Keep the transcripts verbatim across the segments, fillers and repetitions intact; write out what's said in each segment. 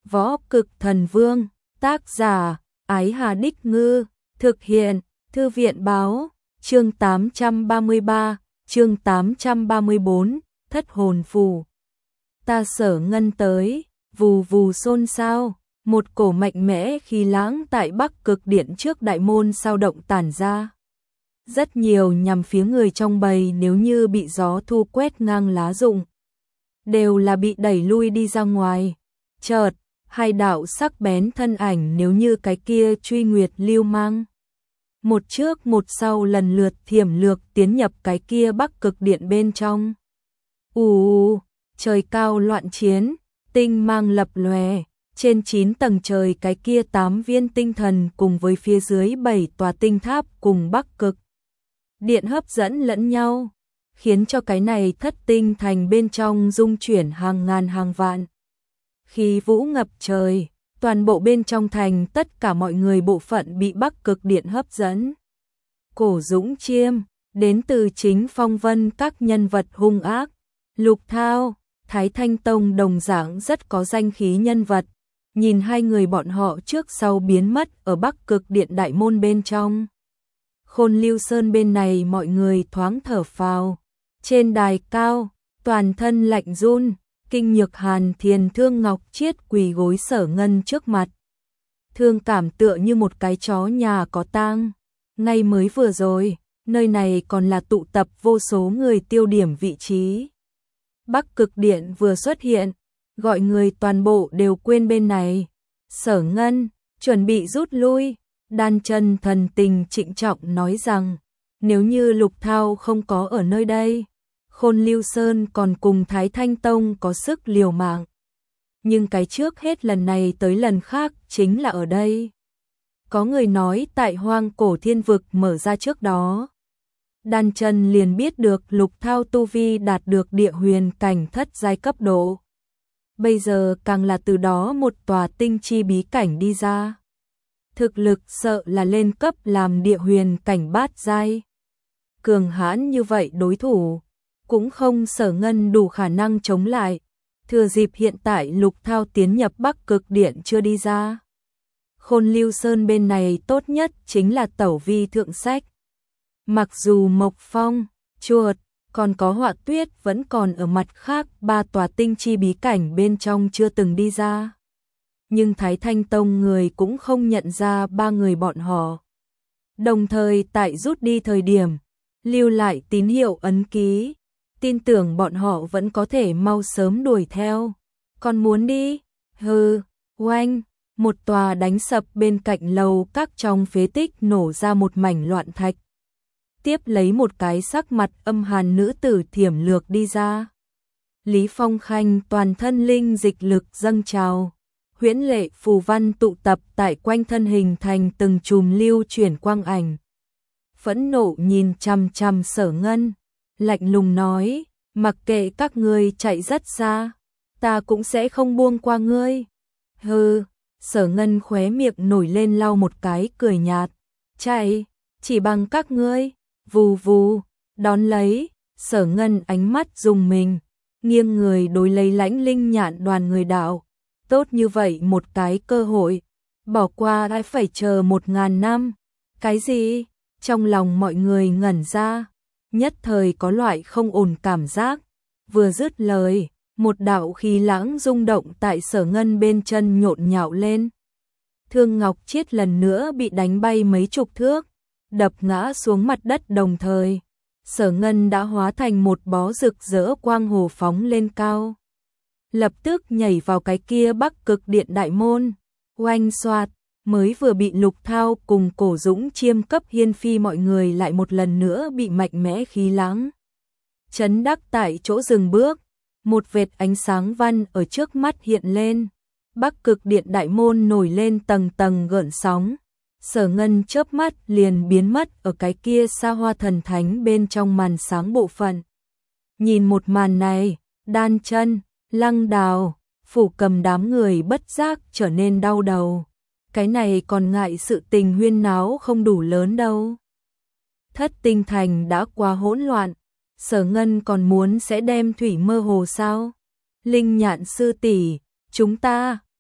Võ Cực Thần Vương, tác giả, Ái Hà Đích Ngư, thực hiện, Thư viện Báo, chương tám trăm ba mươi ba, chương tám trăm ba mươi bốn, Thất Hồn Phù. Ta Sở Ngân tới, vù vù xôn xao, một cổ mạnh mẽ khí lãng tại Bắc Cực Điện trước đại môn sao động tản ra. Rất nhiều nhằm phía người trong bầy nếu như bị gió thu quét ngang lá rụng, đều là bị đẩy lui đi ra ngoài. Chợt, hai đạo sắc bén thân ảnh nếu như cái kia truy nguyệt lưu mang, một trước một sau lần lượt thiểm lược tiến nhập cái kia Bắc Cực Điện bên trong. Ù, trời cao loạn chiến, tinh mang lập lòe, trên chín tầng trời cái kia tám viên tinh thần cùng với phía dưới bảy tòa tinh tháp cùng Bắc Cực Điện hấp dẫn lẫn nhau, khiến cho cái này thất tinh thành bên trong dung chuyển hàng ngàn hàng vạn. Khí vũ ngập trời, toàn bộ bên trong thành tất cả mọi người bộ phận bị Bắc Cực Điện hấp dẫn. Cổ Dũng Chiêm, đến từ chính phong vân các nhân vật hung ác, Lục Thao, Thái Thanh Tông đồng dạng rất có danh khí nhân vật. Nhìn hai người bọn họ trước sau biến mất ở Bắc Cực Điện đại môn bên trong, Khôn Lưu Sơn bên này mọi người thoáng thở phào. Trên đài cao, toàn thân lạnh run, Kinh Nhược Hàn Thiền Thương Ngọc Chiết quỳ gối Sở Ngân trước mặt. Thương cảm tựa như một cái chó nhà có tang. Ngay mới vừa rồi, nơi này còn là tụ tập vô số người tiêu điểm vị trí. Bắc Cực Điện vừa xuất hiện, gọi người toàn bộ đều quên bên này. Sở Ngân, chuẩn bị rút lui. Đan Chân thần tình trịnh trọng nói rằng, nếu như Lục Thao không có ở nơi đây, Khôn Lưu Sơn còn cùng Thái Thanh Tông có sức liều mạng. Nhưng cái trước hết lần này tới lần khác chính là ở đây. Có người nói tại Hoang Cổ Thiên Vực mở ra trước đó, Đan Chân liền biết được Lục Thao tu vi đạt được địa huyền cảnh thất giai cấp độ. Bây giờ càng là từ đó một tòa tinh chi bí cảnh đi ra. Thực lực sợ là lên cấp làm địa huyền cảnh bát giai. Cường hãn như vậy đối thủ, cũng không Sở Ngân đủ khả năng chống lại. Thừa dịp hiện tại Lục Thao tiến nhập Bắc Cực Điện chưa đi ra, Khôn Lưu Sơn bên này tốt nhất chính là tẩu vi thượng sách. Mặc dù Mộc Phong, Chuột, còn có Họa Tuyết vẫn còn ở mặt khác ba tòa tinh chi bí cảnh bên trong chưa từng đi ra, nhưng Thái Thanh Tông người cũng không nhận ra ba người bọn họ. Đồng thời tại rút đi thời điểm, lưu lại tín hiệu ấn ký, tin tưởng bọn họ vẫn có thể mau sớm đuổi theo. Còn muốn đi? Hừ, oanh, một tòa đánh sập bên cạnh lầu các trong phế tích nổ ra một mảnh loạn thạch. Tiếp lấy một cái sắc mặt âm hàn nữ tử thiểm lược đi ra. Lý Phong Khanh toàn thân linh dịch lực dâng trào, huyễn lệ phù văn tụ tập tại quanh thân hình thành từng chùm lưu chuyển quang ảnh. Phẫn nộ nhìn chằm chằm Sở Ngân, lạnh lùng nói, mặc kệ các ngươi chạy rất xa, ta cũng sẽ không buông qua ngươi. Hừ, Sở Ngân khóe miệng nổi lên lau một cái cười nhạt, chạy, chỉ bằng các ngươi. Vù vù, đón lấy, Sở Ngân ánh mắt dùng mình, nghiêng người đối lấy Lãnh Linh Nhạn đoàn người đạo. Tốt như vậy một cái cơ hội, bỏ qua đã phải chờ một ngàn năm. Cái gì? Trong lòng mọi người ngẩn ra, nhất thời có loại không ổn cảm giác. Vừa dứt lời, một đạo khí lãng rung động tại Sở Ngân bên chân nhộn nhạo lên. Thương Ngọc Chiết lần nữa bị đánh bay mấy chục thước, đập ngã xuống mặt đất đồng thời. Sở Ngân đã hóa thành một bó rực rỡ quang hồ phóng lên cao, lập tức nhảy vào cái kia Bắc Cực Điện đại môn. Oanh xoạt, mới vừa bị Lục Thao cùng Cổ Dũng Chiêm cấp hiên phi mọi người lại một lần nữa bị mạnh mẽ khí lãng chấn đắc tại chỗ dừng bước. Một vệt ánh sáng văn ở trước mắt hiện lên, Bắc Cực Điện đại môn nổi lên tầng tầng gợn sóng. Sở Ngân chớp mắt liền biến mất ở cái kia Sa Hoa Thần Thánh bên trong màn sáng bộ phận. Nhìn một màn này, Đan Chân, Lăng Đào, Phủ Cầm đám người bất giác trở nên đau đầu. Cái này còn ngại sự tình huyên náo không đủ lớn đâu. Thất tinh thành đã quá hỗn loạn, Sở Ngân còn muốn sẽ đem thủy mơ hồ sao? Linh Nhạn sư tỷ, chúng ta,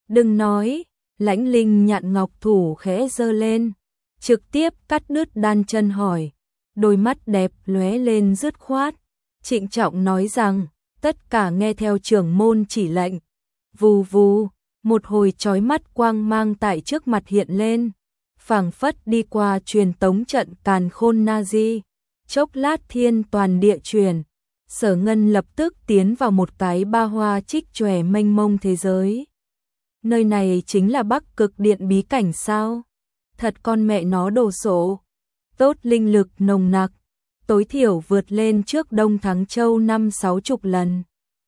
Đừng nói, Lãnh Linh nhạn ngọc thủ khẽ giơ lên, trực tiếp cắt đứt đan chân hỏi, đôi mắt đẹp lóe lên dứt khoát, trịnh trọng nói rằng, tất cả nghe theo trưởng môn chỉ lệnh. Vù vù, một hồi chói mắt quang mang tại trước mặt hiện lên, phảng phất đi qua truyền tống trận càn khôn na di, chốc lát thiên toàn địa truyền. Sở Ngân lập tức tiến vào một cái ba hoa trích chòe mênh mông thế giới. Nơi này chính là Bắc Cực Điện bí cảnh sao? Thật con mẹ nó đồ sộ. Tốt linh lực nồng nặc, tối thiểu vượt lên trước Đông Thắng Châu năm sáu chục lần.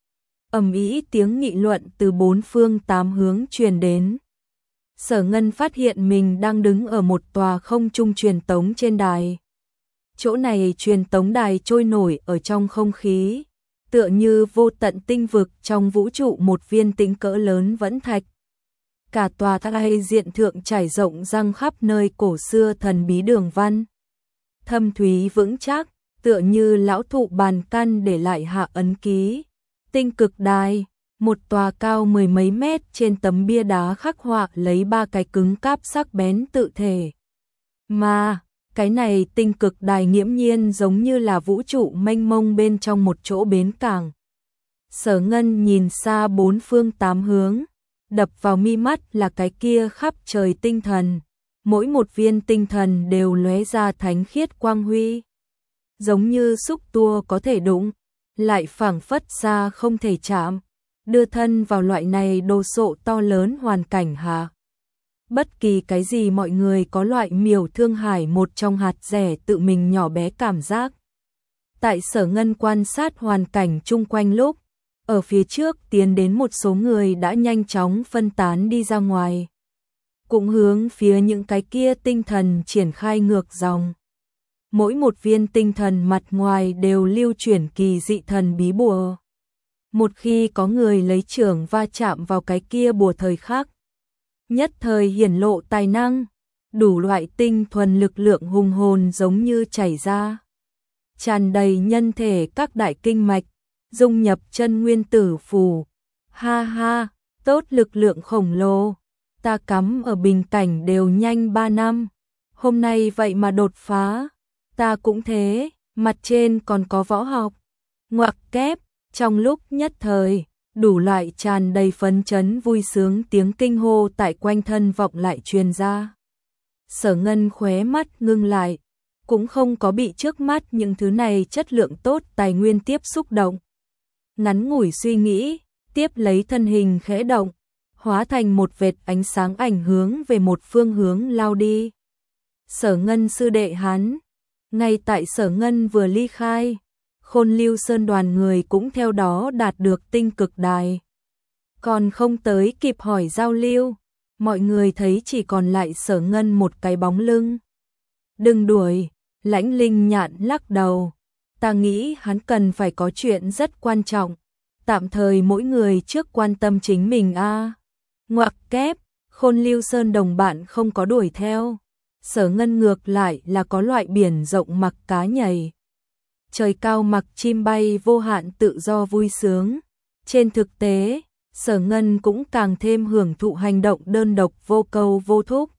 Ầm ĩ tiếng nghị luận từ bốn phương tám hướng truyền đến. Sở Ngân phát hiện mình đang đứng ở một tòa không trung truyền tống trên đài. Chỗ này truyền tống đài trôi nổi ở trong không khí, tựa như vô tận tinh vực trong vũ trụ một viên tinh cỡ lớn vẫn thạch. Cả tòa thai diện thượng trải rộng răng khắp nơi cổ xưa thần bí đường văn. Thâm thúy vững chắc, tựa như lão thụ bàn căn để lại hạ ấn ký. Tinh cực đài, một tòa cao mười mấy mét trên tấm bia đá khắc họa lấy ba cái cứng cáp sắc bén tự thể. Mà, cái này tinh cực đài nghiễm nhiên giống như là vũ trụ mênh mông bên trong một chỗ bến cảng. Sở Ngân nhìn xa bốn phương tám hướng, đập vào mi mắt là cái kia khắp trời tinh thần. Mỗi một viên tinh thần đều lóe ra thánh khiết quang huy. Giống như xúc tua có thể đụng, lại phảng phất xa không thể chạm, đưa thân vào loại này đồ sộ to lớn hoàn cảnh hạ. Bất kỳ cái gì mọi người có loại miểu thương hải một trong hạt rẻ tự mình nhỏ bé cảm giác. Tại Sở Ngân quan sát hoàn cảnh chung quanh lúc, ở phía trước tiến đến một số người đã nhanh chóng phân tán đi ra ngoài. Cũng hướng phía những cái kia tinh thần triển khai ngược dòng. Mỗi một viên tinh thần mặt ngoài đều lưu chuyển kỳ dị thần bí bùa. Một khi có người lấy chưởng va chạm vào cái kia bùa thời khắc, nhất thời hiển lộ tài năng, đủ loại tinh thuần lực lượng hùng hồn giống như chảy ra, tràn đầy nhân thể các đại kinh mạch, dung nhập chân nguyên tử phù. Ha ha, tốt lực lượng khổng lồ, ta cắm ở bình cảnh đều nhanh ba năm, hôm nay vậy mà đột phá, ta cũng thế, mặt trên còn có võ học. Ngoặc kép, trong lúc nhất thời, đủ loại tràn đầy phấn chấn vui sướng tiếng kinh hô tại quanh thân vọng lại truyền ra. Sở Ngân khóe mắt ngưng lại, cũng không có bị trước mắt những thứ này chất lượng tốt tài nguyên tiếp xúc động. Ngắn ngủi suy nghĩ, tiếp lấy thân hình khẽ động, hóa thành một vệt ánh sáng ảnh hướng về một phương hướng lao đi. Sở Ngân sư đệ hắn, ngay tại Sở Ngân vừa ly khai, Khôn Lưu Sơn đoàn người cũng theo đó đạt được tinh cực đài. Còn không tới kịp hỏi giao lưu, mọi người thấy chỉ còn lại Sở Ngân một cái bóng lưng. Đừng đuổi, Lãnh Linh nhạn lắc đầu. Ta nghĩ hắn cần phải có chuyện rất quan trọng. Tạm thời mỗi người trước quan tâm chính mình a. À. Ngoặc kép, Khôn Lưu Sơn đồng bạn không có đuổi theo. Sở Ngân ngược lại là có loại biển rộng mặc cá nhảy. Trời cao mặc chim bay vô hạn tự do vui sướng. Trên thực tế, Sở Ngân cũng càng thêm hưởng thụ hành động đơn độc vô câu vô thúc.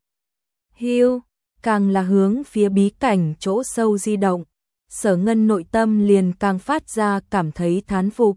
Hiu, càng là hướng phía bí cảnh chỗ sâu di động, Sở Ngân nội tâm liền càng phát ra cảm thấy thán phục.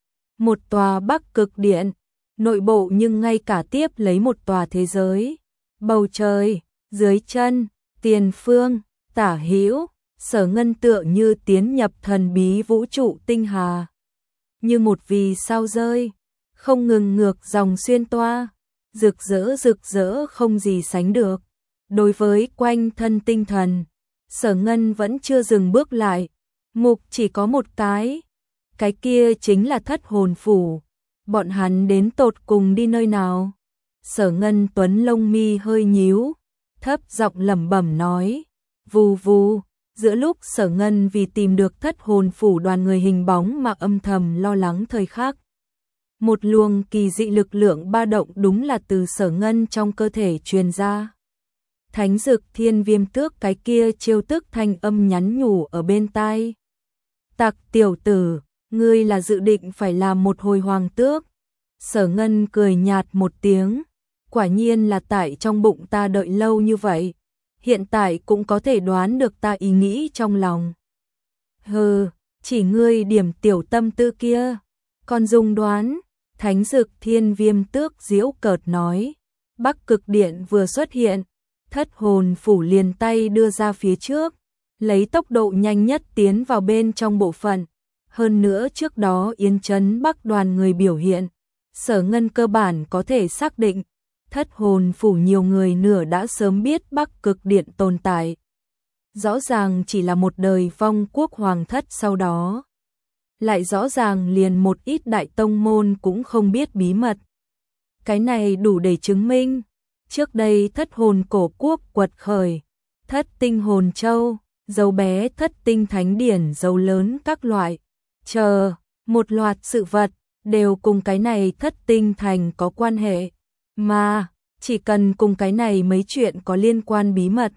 Một tòa Bắc Cực Điện, nội bộ nhưng ngay cả tiếp lấy một tòa thế giới. Bầu trời, dưới chân, tiền phương, tả hữu, Sở Ngân tựa như tiến nhập thần bí vũ trụ tinh hà. Như một vì sao rơi, không ngừng ngược dòng xuyên toa, rực rỡ rực rỡ không gì sánh được. Đối với quanh thân tinh thần, Sở Ngân vẫn chưa dừng bước lại, mục chỉ có một cái. Cái kia chính là Thất Hồn Phủ. Bọn hắn đến tột cùng đi nơi nào? Sở Ngân Tuấn lông mi hơi nhíu, thấp giọng lẩm bẩm nói, vù vù. Giữa lúc Sở Ngân vì tìm được Thất Hồn Phủ đoàn người hình bóng mà âm thầm lo lắng thời khắc, một luồng kỳ dị lực lượng ba động đúng là từ Sở Ngân trong cơ thể truyền ra. Thánh Dực Thiên Viêm Tước cái kia chiêu tức thanh âm nhắn nhủ ở bên tai. Tặc tiểu tử, ngươi là dự định phải làm một hồi hoàng tước. Sở Ngân cười nhạt một tiếng, quả nhiên là tại trong bụng ta đợi lâu như vậy, hiện tại cũng có thể đoán được ta ý nghĩ trong lòng. Hừ, chỉ ngươi điểm tiểu tâm tư kia, còn dùng đoán, Thánh Dực Thiên Viêm Tước giễu cợt nói. Bắc Cực Điện vừa xuất hiện, Thất Hồn Phủ liền tay đưa ra phía trước, lấy tốc độ nhanh nhất tiến vào bên trong bộ phận. Hơn nữa trước đó Yến Trấn Bắc đoàn người biểu hiện, Sở Ngân cơ bản có thể xác định, Thất Hồn Phủ nhiều người nửa đã sớm biết Bắc Cực Điện tồn tại. Rõ ràng chỉ là một đời vong quốc hoàng thất sau đó. Lại rõ ràng liền một ít đại tông môn cũng không biết bí mật. Cái này đủ để chứng minh, trước đây Thất Hồn cổ quốc quật khởi, Thất Tinh Hồn Châu, dấu bé Thất Tinh Thánh Điển, dấu lớn các loại, chờ, một loạt sự vật, đều cùng cái này Thất Tinh Thành có quan hệ, mà chỉ cần cùng cái này mấy chuyện có liên quan bí mật,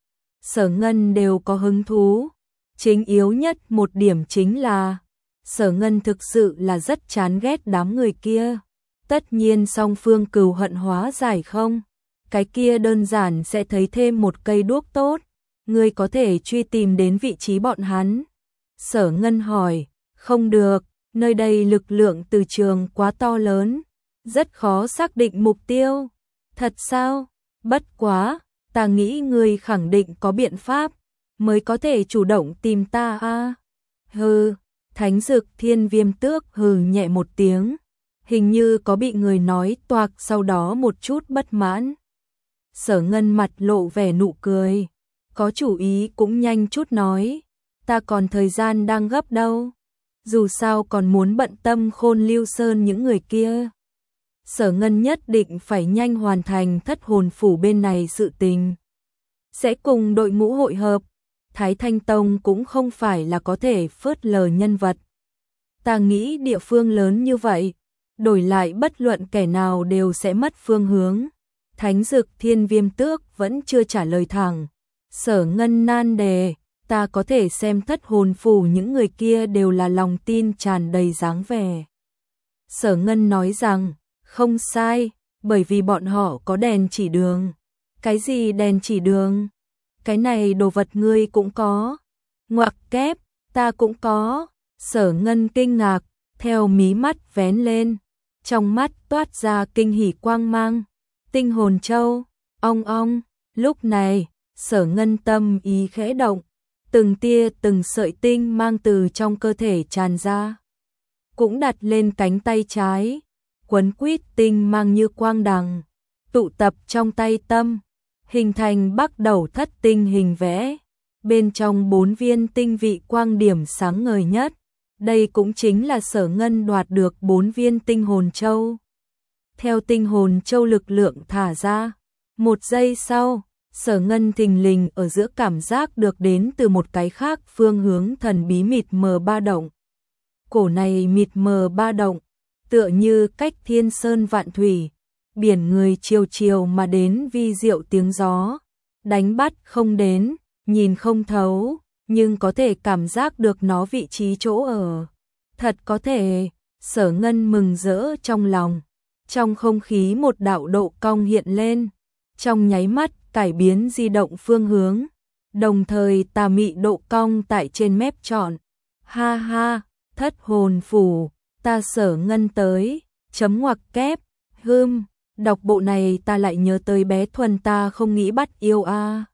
Sở Ngân đều có hứng thú. Chính yếu nhất một điểm chính là, Sở Ngân thực sự là rất chán ghét đám người kia. Tất nhiên song phương cừu hận hóa giải không, cái kia đơn giản sẽ thấy thêm một cây đuốc tốt, ngươi có thể truy tìm đến vị trí bọn hắn. Sở Ngân hỏi, không được, nơi đây lực lượng từ trường quá to lớn, rất khó xác định mục tiêu. Thật sao? Bất quá, ta nghĩ ngươi khẳng định có biện pháp, mới có thể chủ động tìm ta a. À? Hừ, Thánh Dực Thiên Viêm Tước hừ nhẹ một tiếng, hình như có bị người nói toạc, sau đó một chút bất mãn. Sở Ngân mặt lộ vẻ nụ cười, có chủ ý cũng nhanh chút nói, ta còn thời gian đang gấp đâu, dù sao còn muốn bận tâm Khôn Lưu Sơn những người kia. Sở Ngân nhất định phải nhanh hoàn thành Thất Hồn Phủ bên này sự tình, sẽ cùng đội ngũ hội hợp. Thái Thanh Tông cũng không phải là có thể phớt lờ nhân vật. Ta nghĩ địa phương lớn như vậy, đổi lại bất luận kẻ nào đều sẽ mất phương hướng. Thánh Dực Thiên Viêm Tước vẫn chưa trả lời thẳng. Sở Ngân nan đề, ta có thể xem Thất Hồn Phủ những người kia đều là lòng tin tràn đầy dáng vẻ. Sở Ngân nói rằng, không sai, bởi vì bọn họ có đèn chỉ đường. Cái gì đèn chỉ đường? Cái này đồ vật ngươi cũng có. Ngoặc kép, ta cũng có. Sở Ngân kinh ngạc, theo mí mắt vén lên, trong mắt toát ra kinh hỉ quang mang. Tinh Hồn Châu, ong ong, lúc này, Sở Ngân tâm ý khẽ động, từng tia từng sợi tinh mang từ trong cơ thể tràn ra, cũng đặt lên cánh tay trái, quấn quýt tinh mang như quang đằng, tụ tập trong tay tâm, hình thành bắt đầu thất tinh hình vẽ, bên trong bốn viên tinh vị quang điểm sáng ngời nhất. Đây cũng chính là Sở Ngân đoạt được bốn viên Tinh Hồn Châu. Theo Tinh Hồn Châu lực lượng thả ra, một giây sau, Sở Ngân thình lình ở giữa cảm giác được đến từ một cái khác phương hướng thần bí mịt mờ ba động. Cổ này mịt mờ ba động, tựa như cách thiên sơn vạn thủy, biển người chiều chiều mà đến vi diệu tiếng gió, đánh bắt không đến, nhìn không thấu, nhưng có thể cảm giác được nó vị trí chỗ ở. Thật có thể, Sở Ngân mừng rỡ trong lòng. Trong không khí một đạo độ cong hiện lên, trong nháy mắt cải biến di động phương hướng, đồng thời tà mị độ cong tại trên mép trọn. Ha ha, Thất Hồn Phủ, ta Sở Ngân tới, chấm ngoặc kép, hưm, đọc bộ này ta lại nhớ tới bé Thuần ta không nghĩ bắt yêu a.